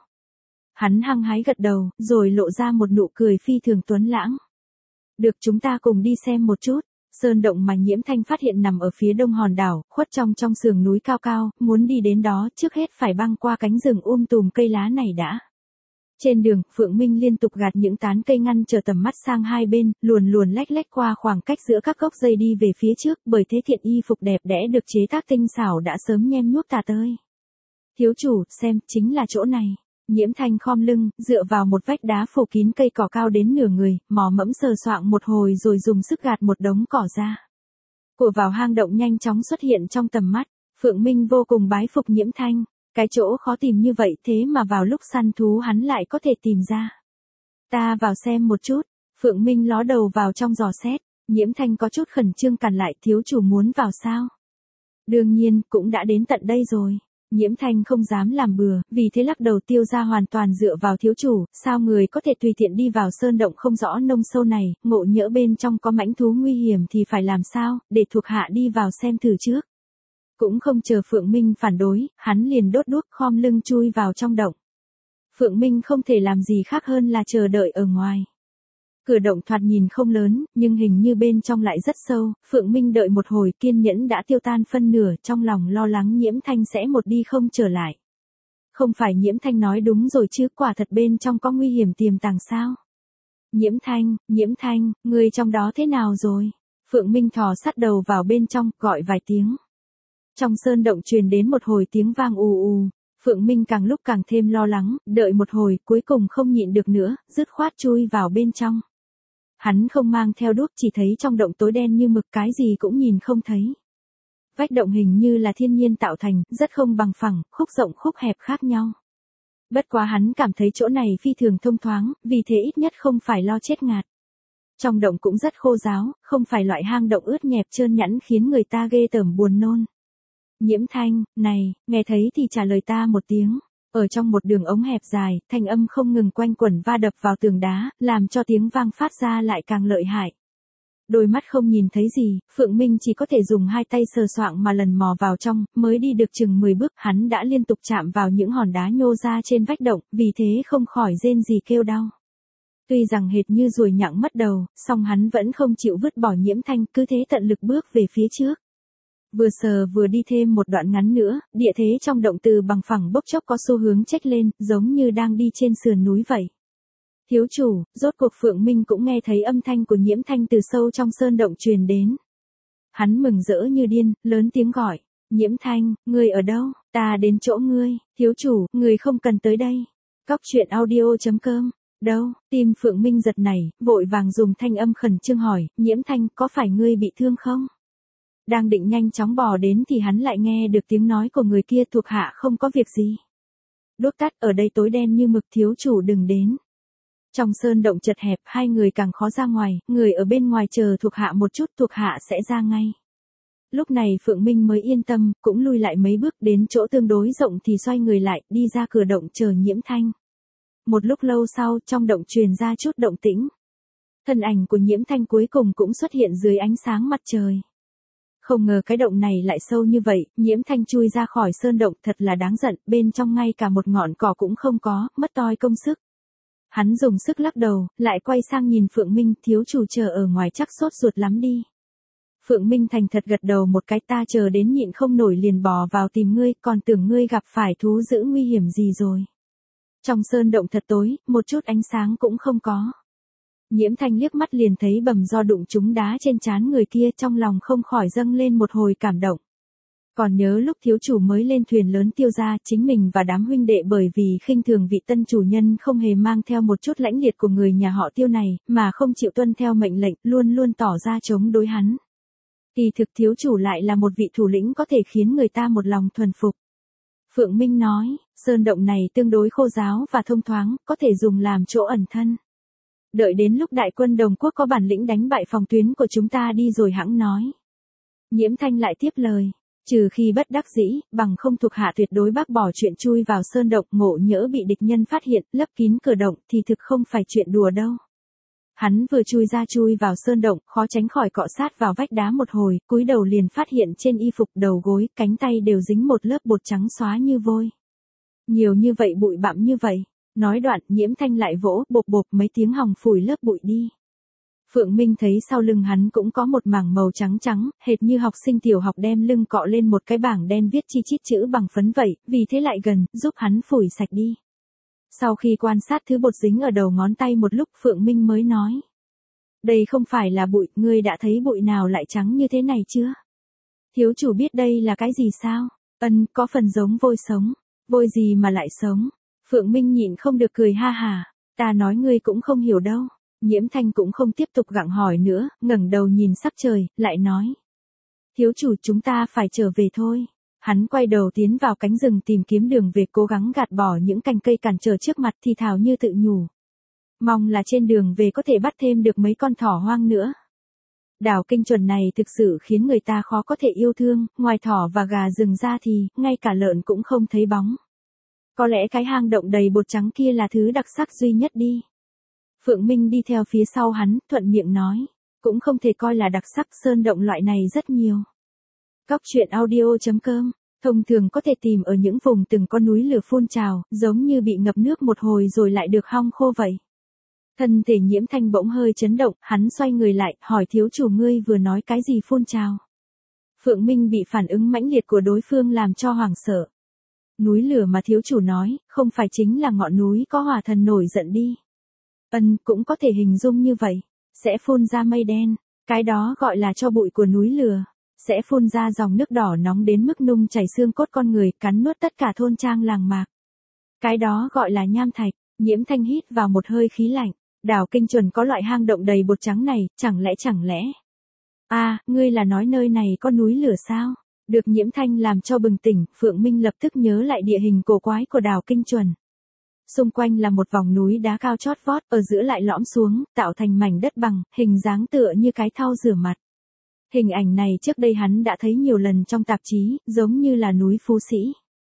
Hắn hăng hái gật đầu, rồi lộ ra một nụ cười phi thường tuấn lãng. Được, chúng ta cùng đi xem một chút. Sơn động mà Nhiễm Thanh phát hiện nằm ở phía đông hòn đảo, khuất trong sườn núi cao cao, muốn đi đến đó trước hết phải băng qua cánh rừng tùm cây lá này đã. Trên đường, Phượng Minh liên tục gạt những tán cây ngăn trở tầm mắt sang hai bên, luồn lách qua khoảng cách giữa các gốc dây đi về phía trước, bởi thế thiện y phục đẹp đẽ được chế tác tinh xảo đã sớm nhem nhuốc tà tơi. Thiếu chủ, xem, chính là chỗ này. Nhiễm Thanh khom lưng, dựa vào một vách đá phủ kín cây cỏ cao đến nửa người, mò mẫm sờ soạng một hồi rồi dùng sức gạt một đống cỏ ra. Của vào hang động nhanh chóng xuất hiện trong tầm mắt, Phượng Minh vô cùng bái phục Nhiễm Thanh, cái chỗ khó tìm như vậy thế mà vào lúc săn thú hắn lại có thể tìm ra. Ta vào xem một chút, Phượng Minh ló đầu vào trong dò xét, Nhiễm Thanh có chút khẩn trương cản lại, thiếu chủ muốn vào sao? Đương nhiên, cũng đã đến tận đây rồi. Nhiễm Thanh không dám làm bừa, vì thế lắc đầu Tiêu gia hoàn toàn dựa vào thiếu chủ, sao người có thể tùy tiện đi vào sơn động không rõ nông sâu này, ngộ nhỡ bên trong có mãnh thú nguy hiểm thì phải làm sao, để thuộc hạ đi vào xem thử trước. Cũng không chờ Phượng Minh phản đối, hắn liền đốt đuốc khom lưng chui vào trong động. Phượng Minh không thể làm gì khác hơn là chờ đợi ở ngoài. Cửa động thoạt nhìn không lớn, nhưng hình như bên trong lại rất sâu, Phượng Minh đợi một hồi kiên nhẫn đã tiêu tan phân nửa, trong lòng lo lắng Nhiễm Thanh sẽ một đi không trở lại. Không phải Nhiễm Thanh nói đúng rồi chứ, quả thật bên trong có nguy hiểm tiềm tàng sao? Nhiễm Thanh, người trong đó thế nào rồi? Phượng Minh thò sát đầu vào bên trong, gọi vài tiếng. Trong sơn động truyền đến một hồi tiếng vang ù ù. Phượng Minh càng lúc càng thêm lo lắng, đợi một hồi, cuối cùng không nhịn được nữa, dứt khoát chui vào bên trong. Hắn không mang theo đuốc, chỉ thấy trong động tối đen như mực, cái gì cũng nhìn không thấy. Vách động hình như là thiên nhiên tạo thành, rất không bằng phẳng, khúc rộng khúc hẹp khác nhau. Bất quá hắn cảm thấy chỗ này phi thường thông thoáng, vì thế ít nhất không phải lo chết ngạt. Trong động cũng rất khô ráo, không phải loại hang động ướt nhẹp trơn nhẵn khiến người ta ghê tởm buồn nôn. Nhiễm Thanh, này, nghe thấy thì trả lời ta một tiếng. Ở trong một đường ống hẹp dài, thanh âm không ngừng quanh quẩn va đập vào tường đá, làm cho tiếng vang phát ra lại càng lợi hại. Đôi mắt không nhìn thấy gì, Phượng Minh chỉ có thể dùng hai tay sờ soạng mà lần mò vào trong, mới đi được chừng 10 bước, hắn đã liên tục chạm vào những hòn đá nhô ra trên vách động, vì thế không khỏi rên gì kêu đau. Tuy rằng hệt như ruồi nhặng mất đầu, song hắn vẫn không chịu vứt bỏ Nhiễm Thanh, cứ thế tận lực bước về phía trước. Vừa sờ vừa đi thêm một đoạn ngắn nữa, địa thế trong động từ bằng phẳng bốc chốc có xu hướng chếch lên, giống như đang đi trên sườn núi vậy. Thiếu chủ, rốt cuộc Phượng Minh cũng nghe thấy âm thanh của Nhiễm Thanh từ sâu trong sơn động truyền đến. Hắn mừng rỡ như điên, lớn tiếng gọi, Nhiễm Thanh, ngươi ở đâu, ta đến chỗ ngươi, thiếu chủ, ngươi không cần tới đây. Cóc truyện audio.com, đâu, tim Phượng Minh giật nảy, vội vàng dùng thanh âm khẩn trương hỏi, Nhiễm Thanh, có phải ngươi bị thương không? Đang định nhanh chóng bò đến thì hắn lại nghe được tiếng nói của người kia, thuộc hạ không có việc gì. Đốt tắt, ở đây tối đen như mực, thiếu chủ đừng đến. Trong sơn động chật hẹp, hai người càng khó ra ngoài, người ở bên ngoài chờ thuộc hạ một chút, thuộc hạ sẽ ra ngay. Lúc này Phượng Minh mới yên tâm, cũng lui lại mấy bước đến chỗ tương đối rộng thì xoay người lại, đi ra cửa động chờ Nhiễm Thanh. Một lúc lâu sau, trong động truyền ra chút động tĩnh. Thân ảnh của Nhiễm Thanh cuối cùng cũng xuất hiện dưới ánh sáng mặt trời. Không ngờ cái động này lại sâu như vậy, Nhiễm Thanh chui ra khỏi sơn động thật là đáng giận, bên trong ngay cả một ngọn cỏ cũng không có, mất toi công sức. Hắn dùng sức lắc đầu, lại quay sang nhìn Phượng Minh, thiếu chủ chờ ở ngoài chắc sốt ruột lắm đi. Phượng Minh thành thật gật đầu một cái, ta chờ đến nhịn không nổi liền bò vào tìm ngươi, còn tưởng ngươi gặp phải thú dữ nguy hiểm gì rồi. Trong sơn động thật tối, một chút ánh sáng cũng không có. Nhiễm Thanh liếc mắt liền thấy bầm do đụng trúng đá trên trán người kia, trong lòng không khỏi dâng lên một hồi cảm động. Còn nhớ lúc thiếu chủ mới lên thuyền lớn Tiêu gia, chính mình và đám huynh đệ bởi vì khinh thường vị tân chủ nhân không hề mang theo một chút lãnh liệt của người nhà họ Tiêu này, mà không chịu tuân theo mệnh lệnh, luôn luôn tỏ ra chống đối hắn. Kỳ thực thiếu chủ lại là một vị thủ lĩnh có thể khiến người ta một lòng thuần phục. Phượng Minh nói, sơn động này tương đối khô ráo và thông thoáng, có thể dùng làm chỗ ẩn thân. Đợi đến lúc đại quân Đồng Quốc có bản lĩnh đánh bại phòng tuyến của chúng ta đi rồi hẵng nói. Nhiễm Thanh lại tiếp lời, trừ khi bất đắc dĩ, bằng không thuộc hạ tuyệt đối bác bỏ chuyện chui vào sơn động, ngộ nhỡ bị địch nhân phát hiện, lấp kín cửa động thì thực không phải chuyện đùa đâu. Hắn vừa chui vào sơn động, khó tránh khỏi cọ sát vào vách đá một hồi, cúi đầu liền phát hiện trên y phục, đầu gối, cánh tay đều dính một lớp bột trắng xóa như vôi. Nhiều như vậy, bụi bặm như vậy. Nói đoạn, Nhiễm Thanh lại vỗ, bộp bộp mấy tiếng hòng phủi lớp bụi đi. Phượng Minh thấy sau lưng hắn cũng có một mảng màu trắng trắng, hệt như học sinh tiểu học đem lưng cọ lên một cái bảng đen viết chi chít chữ bằng phấn vậy, vì thế lại gần, giúp hắn phủi sạch đi. Sau khi quan sát thứ bột dính ở đầu ngón tay một lúc, Phượng Minh mới nói. Đây không phải là bụi, ngươi đã thấy bụi nào lại trắng như thế này chưa? Thiếu chủ biết đây là cái gì sao? Có phần giống vôi sống. Vôi gì mà lại sống? Phượng Minh nhịn không được cười ha hà, ta nói ngươi cũng không hiểu đâu. Nhiễm Thanh cũng không tiếp tục gặng hỏi nữa, ngẩng đầu nhìn sắc trời, lại nói. Thiếu chủ, chúng ta phải trở về thôi. Hắn quay đầu tiến vào cánh rừng tìm kiếm đường về, cố gắng gạt bỏ những cành cây cản trở trước mặt, thì thào như tự nhủ. Mong là trên đường về có thể bắt thêm được mấy con thỏ hoang nữa. Đảo Kinh Chuẩn này thực sự khiến người ta khó có thể yêu thương, ngoài thỏ và gà rừng ra thì, ngay cả lợn cũng không thấy bóng. Có lẽ cái hang động đầy bột trắng kia là thứ đặc sắc duy nhất đi. Phượng Minh đi theo phía sau hắn, thuận miệng nói. Cũng không thể coi là đặc sắc, sơn động loại này rất nhiều. Cóc truyện audio.com. Thông thường có thể tìm ở những vùng từng có núi lửa phun trào, giống như bị ngập nước một hồi rồi lại được hong khô vậy. Thân thể Nhiễm Thanh bỗng hơi chấn động, hắn xoay người lại, hỏi thiếu chủ ngươi vừa nói cái gì phun trào. Phượng Minh bị phản ứng mãnh liệt của đối phương làm cho hoảng sợ. Núi lửa mà thiếu chủ nói, không phải chính là ngọn núi có hỏa thần nổi giận đi. Cũng có thể hình dung như vậy. Sẽ phun ra mây đen, cái đó gọi là tro bụi của núi lửa. Sẽ phun ra dòng nước đỏ nóng đến mức nung chảy xương cốt con người, cắn nuốt tất cả thôn trang làng mạc. Cái đó gọi là nham thạch. Nhiễm Thanh hít vào một hơi khí lạnh. Đảo Kinh Chuẩn có loại hang động đầy bột trắng này, chẳng lẽ. Ngươi là nói nơi này có núi lửa sao? Được Nhiễm Thanh làm cho bừng tỉnh, Phượng Minh lập tức nhớ lại địa hình cổ quái của đảo Kinh Chuẩn. Xung quanh là một vòng núi đá cao chót vót, ở giữa lại lõm xuống, tạo thành mảnh đất bằng, hình dáng tựa như cái thau rửa mặt. Hình ảnh này trước đây hắn đã thấy nhiều lần trong tạp chí, giống như là núi Phú Sĩ.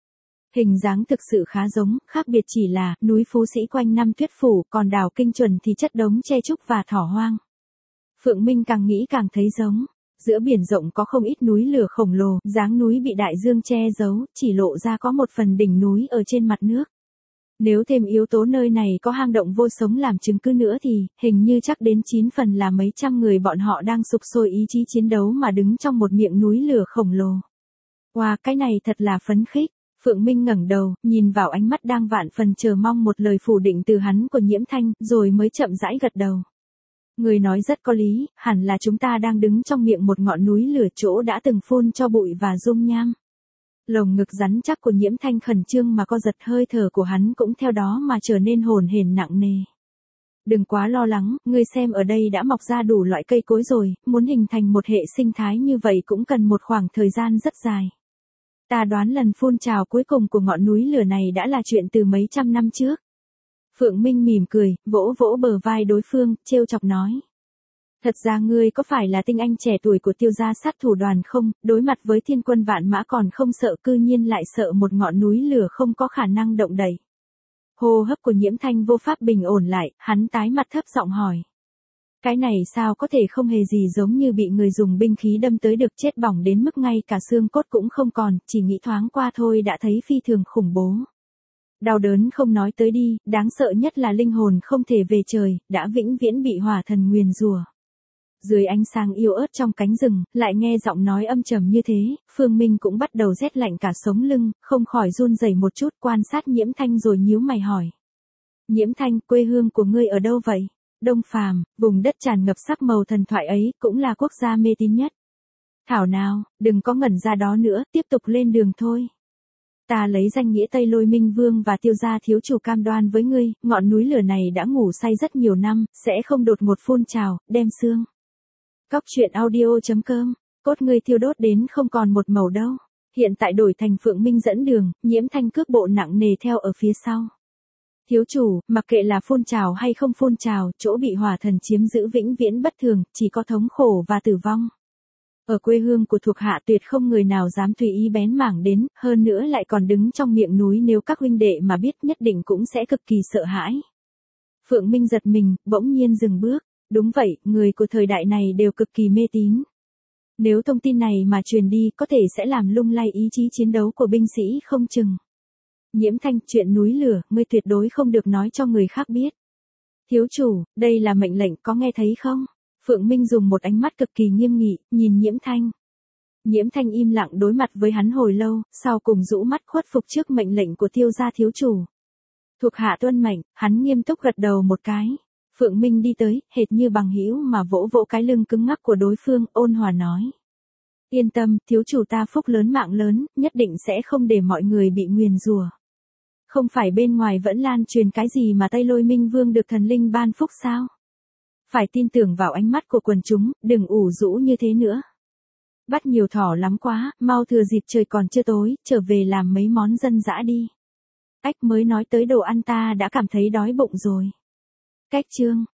Hình dáng thực sự khá giống, khác biệt chỉ là núi Phú Sĩ quanh năm tuyết phủ, còn đảo Kinh Chuẩn thì chất đống tre trúc và thỏ hoang. Phượng Minh càng nghĩ càng thấy giống. Giữa biển rộng có không ít núi lửa khổng lồ, dáng núi bị đại dương che giấu, chỉ lộ ra có một phần đỉnh núi ở trên mặt nước. Nếu thêm yếu tố nơi này có hang động vô sống làm chứng cứ nữa thì, hình như chắc đến 9 phần là mấy trăm người bọn họ đang sục sôi ý chí chiến đấu mà đứng trong một miệng núi lửa khổng lồ. Wow, cái này thật là phấn khích. Phượng Minh ngẩng đầu, nhìn vào ánh mắt đang vạn phần chờ mong một lời phủ định từ hắn của Nhiễm Thanh, rồi mới chậm rãi gật đầu. Người nói rất có lý, hẳn là chúng ta đang đứng trong miệng một ngọn núi lửa chỗ đã từng phun cho bụi và dung nham. Lồng ngực rắn chắc của Nhiễm Thanh khẩn trương mà co giật, hơi thở của hắn cũng theo đó mà trở nên hồn hển nặng nề. Đừng quá lo lắng, ngươi xem ở đây đã mọc ra đủ loại cây cối rồi, muốn hình thành một hệ sinh thái như vậy cũng cần một khoảng thời gian rất dài. Ta đoán lần phun trào cuối cùng của ngọn núi lửa này đã là chuyện từ mấy trăm năm trước. Phượng Minh mỉm cười, vỗ vỗ bờ vai đối phương, trêu chọc nói. Thật ra ngươi có phải là tinh anh trẻ tuổi của Tiêu gia sát thủ đoàn không, đối mặt với thiên quân vạn mã còn không sợ, cư nhiên lại sợ một ngọn núi lửa không có khả năng động đậy. Hô hấp của Nhiễm Thanh vô pháp bình ổn lại, hắn tái mặt thấp giọng hỏi. Cái này sao có thể không hề gì giống như bị người dùng binh khí đâm tới được chết bỏng đến mức ngay cả xương cốt cũng không còn, chỉ nghĩ thoáng qua thôi đã thấy phi thường khủng bố. Đau đớn không nói tới đi, đáng sợ nhất là linh hồn không thể về trời, đã vĩnh viễn bị hỏa thần nguyền rủa. Dưới ánh sáng yếu ớt trong cánh rừng, lại nghe giọng nói âm trầm như thế, Phương Minh cũng bắt đầu rét lạnh cả sống lưng, không khỏi run rẩy một chút, quan sát Nhiễm Thanh rồi nhíu mày hỏi. Nhiễm Thanh, quê hương của ngươi ở đâu vậy? Đông Phàm, vùng đất tràn ngập sắc màu thần thoại ấy, cũng là quốc gia mê tín nhất. Thảo nào, đừng có ngẩn ra đó nữa, tiếp tục lên đường thôi. Ta lấy danh nghĩa Tây Lôi Minh Vương và Tiêu gia thiếu chủ cam đoan với ngươi, ngọn núi lửa này đã ngủ say rất nhiều năm, sẽ không đột ngột phun trào, đem xương. Cóc truyện audio.com, cốt ngươi thiêu đốt đến không còn một màu đâu. Hiện tại đổi thành Phượng Minh dẫn đường, Nhiễm Thanh cước bộ nặng nề theo ở phía sau. Thiếu chủ, mặc kệ là phun trào hay không phun trào, chỗ bị hỏa thần chiếm giữ vĩnh viễn bất thường, chỉ có thống khổ và tử vong. Ở quê hương của thuộc hạ tuyệt không người nào dám tùy ý bén mảng đến, hơn nữa lại còn đứng trong miệng núi, nếu các huynh đệ mà biết nhất định cũng sẽ cực kỳ sợ hãi. Phượng Minh giật mình, bỗng nhiên dừng bước. Đúng vậy, người của thời đại này đều cực kỳ mê tín. Nếu thông tin này mà truyền đi có thể sẽ làm lung lay ý chí chiến đấu của binh sĩ không chừng. Nhiễm Thanh, chuyện núi lửa, ngươi tuyệt đối không được nói cho người khác biết. Thiếu chủ, đây là mệnh lệnh, có nghe thấy không? Phượng Minh dùng một ánh mắt cực kỳ nghiêm nghị, nhìn Nhiễm Thanh. Nhiễm Thanh im lặng đối mặt với hắn hồi lâu, sau cùng rũ mắt khuất phục trước mệnh lệnh của Tiêu gia thiếu chủ. Thuộc hạ tuân mệnh, hắn nghiêm túc gật đầu một cái. Phượng Minh đi tới, hệt như bằng hữu mà vỗ vỗ cái lưng cứng ngắc của đối phương, ôn hòa nói. Yên tâm, thiếu chủ ta phúc lớn mạng lớn, nhất định sẽ không để mọi người bị nguyền rủa. Không phải bên ngoài vẫn lan truyền cái gì mà Tây Lôi Minh Vương được thần linh ban phúc sao? Phải tin tưởng vào ánh mắt của quần chúng, đừng ủ rũ như thế nữa. Bắt nhiều thỏ lắm quá, mau thừa dịp trời còn chưa tối, trở về làm mấy món dân dã đi. Ách, mới nói tới đồ ăn ta đã cảm thấy đói bụng rồi. Cách chương